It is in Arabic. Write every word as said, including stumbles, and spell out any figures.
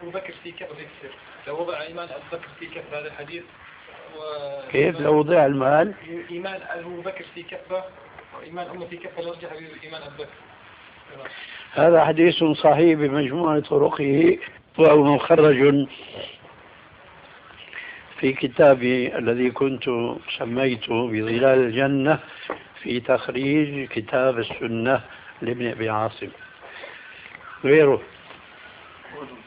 أبو بكر في كف يكسر، لو وضع إيمان أبو بكر في كف هذا الحديث و... كيف لو وضع المال؟ إيمان أبو بكر في كفة وإيمان أمه في كفة يرجح بإيمان أبو بكر. هذا حديث صحيح بمجموع طرقه، وهو مخرج في كتابي الذي كنت سميته بظلال الجنة في تخريج كتاب السنة لابن أبي عاصم. غيره